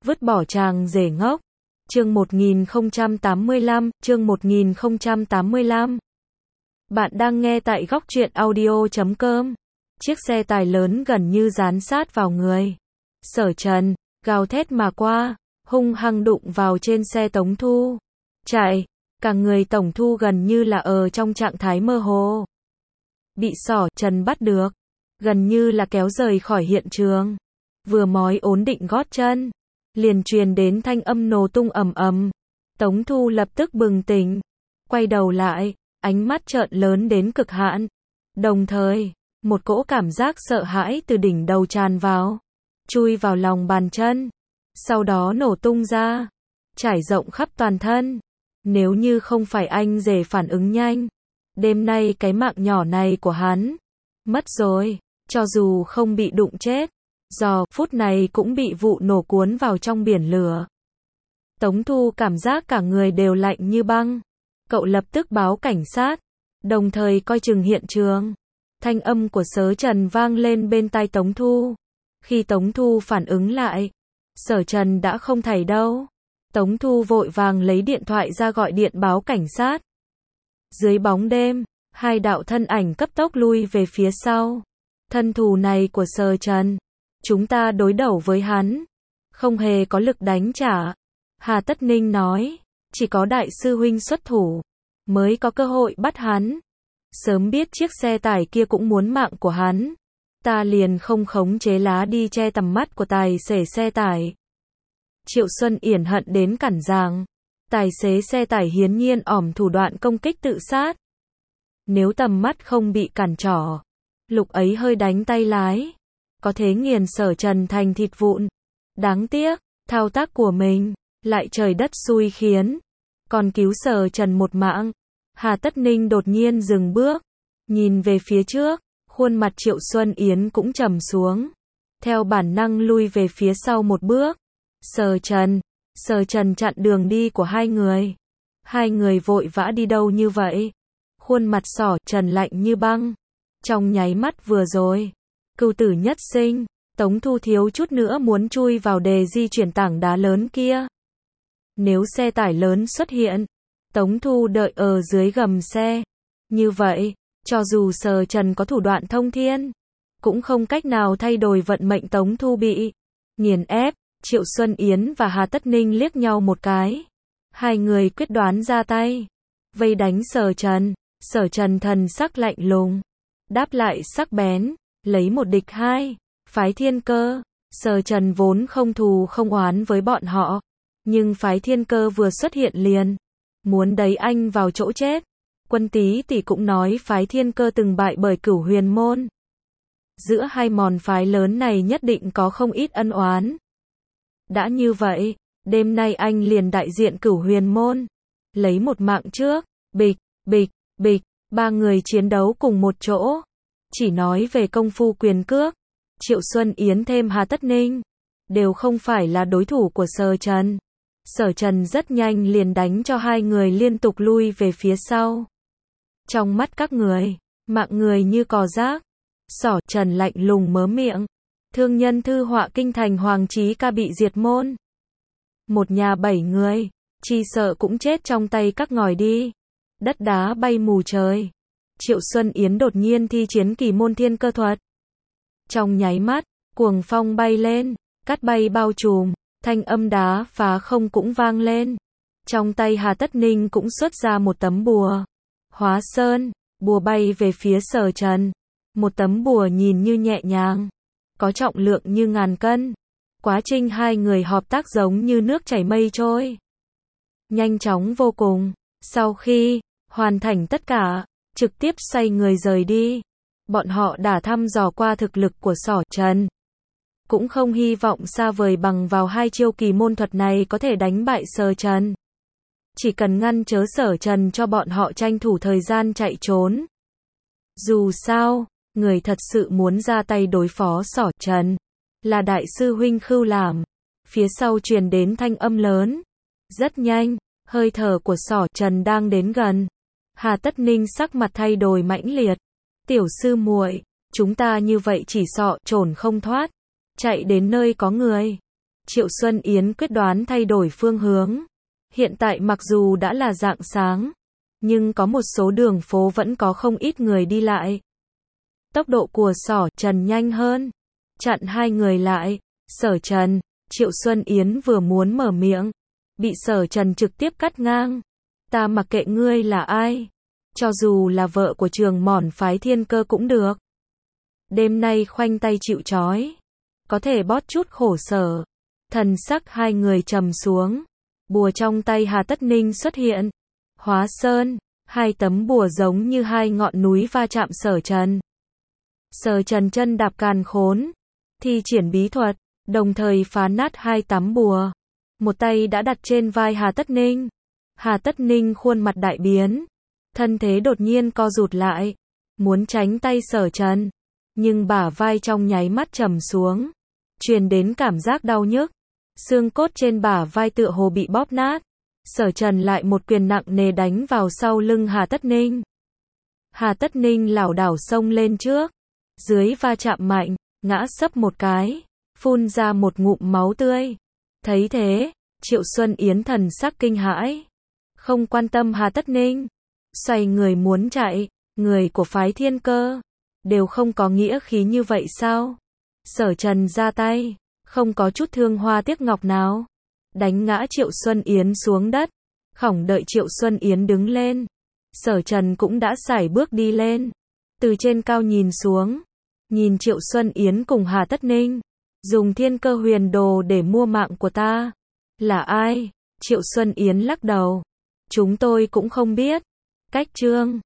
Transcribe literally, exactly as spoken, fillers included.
vứt bỏ chàng rể ngốc. Chương một nghìn không trăm tám mươi lăm, chương một nghìn không trăm tám mươi lăm. Bạn đang nghe tại góc truyện audio chấm com. Chiếc xe tải lớn gần như dán sát vào người Sở Trần, gào thét mà qua, hung hăng đụng vào trên xe Tống Thu. Chạy, cả người Tống Thu gần như là ở trong trạng thái mơ hồ. Bị Sở Trần bắt được, gần như là kéo rời khỏi hiện trường. Vừa mới ổn định gót chân, liền truyền đến thanh âm nổ tung ầm ầm. Tống Thu lập tức bừng tỉnh, quay đầu lại, ánh mắt trợn lớn đến cực hạn. Đồng thời, một cỗ cảm giác sợ hãi từ đỉnh đầu tràn vào, chui vào lòng bàn chân, sau đó nổ tung ra, trải rộng khắp toàn thân. Nếu như không phải anh rể phản ứng nhanh, đêm nay cái mạng nhỏ này của hắn mất rồi. Cho dù không bị đụng chết, giờ phút này cũng bị vụ nổ cuốn vào trong biển lửa. Tống Thu cảm giác cả người đều lạnh như băng. Cậu lập tức báo cảnh sát, đồng thời coi chừng hiện trường. Thanh âm của Sở Trần vang lên bên tai Tống Thu. Khi Tống Thu phản ứng lại, Sở Trần đã không thấy đâu. Tống Thu vội vàng lấy điện thoại ra gọi điện báo cảnh sát. Dưới bóng đêm, hai đạo thân ảnh cấp tốc lui về phía sau. Thân thù này của Sở Trần, chúng ta đối đầu với hắn, không hề có lực đánh trả. Hà Tất Ninh nói, chỉ có đại sư huynh xuất thủ, mới có cơ hội bắt hắn. Sớm biết chiếc xe tải kia cũng muốn mạng của hắn, ta liền không khống chế lá đi che tầm mắt của tài xế xe tải. Triệu Xuân Yển hận đến cản ràng. Tài xế xe tải hiển nhiên ỏm thủ đoạn công kích tự sát. Nếu tầm mắt không bị cản trở, lúc ấy hơi đánh tay lái, có thể nghiền Sở Trần thành thịt vụn. Đáng tiếc, thao tác của mình lại trời đất xui khiến, còn cứu Sở Trần một mạng. Hà Tất Ninh đột nhiên dừng bước, nhìn về phía trước, khuôn mặt Triệu Xuân Yến cũng trầm xuống, theo bản năng lui về phía sau một bước. Sở Trần, Sở Trần chặn đường đi của hai người. Hai người vội vã đi đâu như vậy? Khuôn mặt Sở Trần lạnh như băng. Trong nháy mắt vừa rồi, cửu tử nhất sinh, Tống Thu thiếu chút nữa muốn chui vào đề di chuyển tảng đá lớn kia. Nếu xe tải lớn xuất hiện, Tống Thu đợi ở dưới gầm xe. Như vậy, cho dù Sở Trần có thủ đoạn thông thiên, cũng không cách nào thay đổi vận mệnh Tống Thu bị nghiền ép. Triệu Xuân Yến và Hà Tất Ninh liếc nhau một cái. Hai người quyết đoán ra tay, vây đánh Sở Trần. Sở Trần thần sắc lạnh lùng, đáp lại sắc bén, lấy một địch hai. Phái Thiên Cơ, Sở Trần vốn không thù không oán với bọn họ, nhưng Phái Thiên Cơ vừa xuất hiện liền muốn đẩy anh vào chỗ chết. Quân Tý Tỷ cũng nói Phái Thiên Cơ từng bại bởi Cửu Huyền Môn. Giữa hai môn phái lớn này nhất định có không ít ân oán. Đã như vậy, đêm nay anh liền đại diện Cửu Huyền Môn, lấy một mạng trước. Bịch, bịch, bịch, ba người chiến đấu cùng một chỗ. Chỉ nói về công phu quyền cước, Triệu Xuân Yến thêm Hà Tất Ninh đều không phải là đối thủ của Sở Trần. Sở Trần rất nhanh liền đánh cho hai người liên tục lui về phía sau. Trong mắt các người, mạng người như cò rác. Sở Trần lạnh lùng mớ miệng. Thương nhân thư họa kinh thành Hoàng Chí Ca bị diệt môn. Một nhà bảy người, chỉ sợ cũng chết trong tay các ngòi đi. Đất đá bay mù trời. Triệu Xuân Yến đột nhiên thi chiến kỳ môn thiên cơ thuật. Trong nháy mắt, cuồng phong bay lên, cát bay bao trùm, thanh âm đá phá không cũng vang lên. Trong tay Hà Tất Ninh cũng xuất ra một tấm bùa. Hóa Sơn, bùa bay về phía Sở Trần. Một tấm bùa nhìn như nhẹ nhàng, có trọng lượng như ngàn cân. Quá trình hai người hợp tác giống như nước chảy mây trôi, nhanh chóng vô cùng. Sau khi hoàn thành tất cả, trực tiếp xoay người rời đi. Bọn họ đã thăm dò qua thực lực của Sở Trần, cũng không hy vọng xa vời bằng vào hai chiêu kỳ môn thuật này có thể đánh bại Sở Trần. Chỉ cần ngăn chớ Sở Trần cho bọn họ tranh thủ thời gian chạy trốn. Dù sao, người thật sự muốn ra tay đối phó Sở Trần là đại sư huynh Khưu Làm. Phía sau truyền đến thanh âm lớn. Rất nhanh, hơi thở của Sở Trần đang đến gần. Hà Tất Ninh sắc mặt thay đổi mãnh liệt. Tiểu sư muội, chúng ta như vậy chỉ sợ trốn không thoát. Chạy đến nơi có người, Triệu Xuân Yến quyết đoán thay đổi phương hướng. Hiện tại mặc dù đã là rạng sáng, nhưng có một số đường phố vẫn có không ít người đi lại. Tốc độ của Sở Trần nhanh hơn, chặn hai người lại. Sở Trần, Triệu Xuân Yến vừa muốn mở miệng, bị Sở Trần trực tiếp cắt ngang. Ta mặc kệ ngươi là ai, cho dù là vợ của Trường Mỏn phái Thiên Cơ cũng được. Đêm nay khoanh tay chịu trói, có thể bót chút khổ sở. Thần sắc hai người trầm xuống, bùa trong tay Hà Tất Ninh xuất hiện. Hóa Sơn, hai tấm bùa giống như hai ngọn núi va chạm Sở Trần. Sở Trần chân đạp càn khốn, thi triển bí thuật, đồng thời phá nát hai tấm bùa. Một tay đã đặt trên vai Hà Tất Ninh. Hà Tất Ninh khuôn mặt đại biến, thân thế đột nhiên co rụt lại, muốn tránh tay Sở Trần, nhưng bả vai trong nháy mắt trầm xuống, truyền đến cảm giác đau nhức, xương cốt trên bả vai tựa hồ bị bóp nát. Sở Trần lại một quyền nặng nề đánh vào sau lưng Hà Tất Ninh. Hà Tất Ninh lảo đảo xông lên trước, dưới va chạm mạnh, ngã sấp một cái, phun ra một ngụm máu tươi. Thấy thế, Triệu Xuân Yến thần sắc kinh hãi, không quan tâm Hà Tất Ninh, xoay người muốn chạy. Người của phái Thiên Cơ đều không có nghĩa khí như vậy sao? Sở Trần ra tay, không có chút thương hoa tiếc ngọc nào, đánh ngã Triệu Xuân Yến xuống đất. Khổng đợi Triệu Xuân Yến đứng lên, Sở Trần cũng đã sải bước đi lên, từ trên cao nhìn xuống, nhìn Triệu Xuân Yến cùng Hà Tất Ninh, dùng Thiên Cơ huyền đồ để mua mạng của ta. Là ai? Triệu Xuân Yến lắc đầu, chúng tôi cũng không biết. Cách chương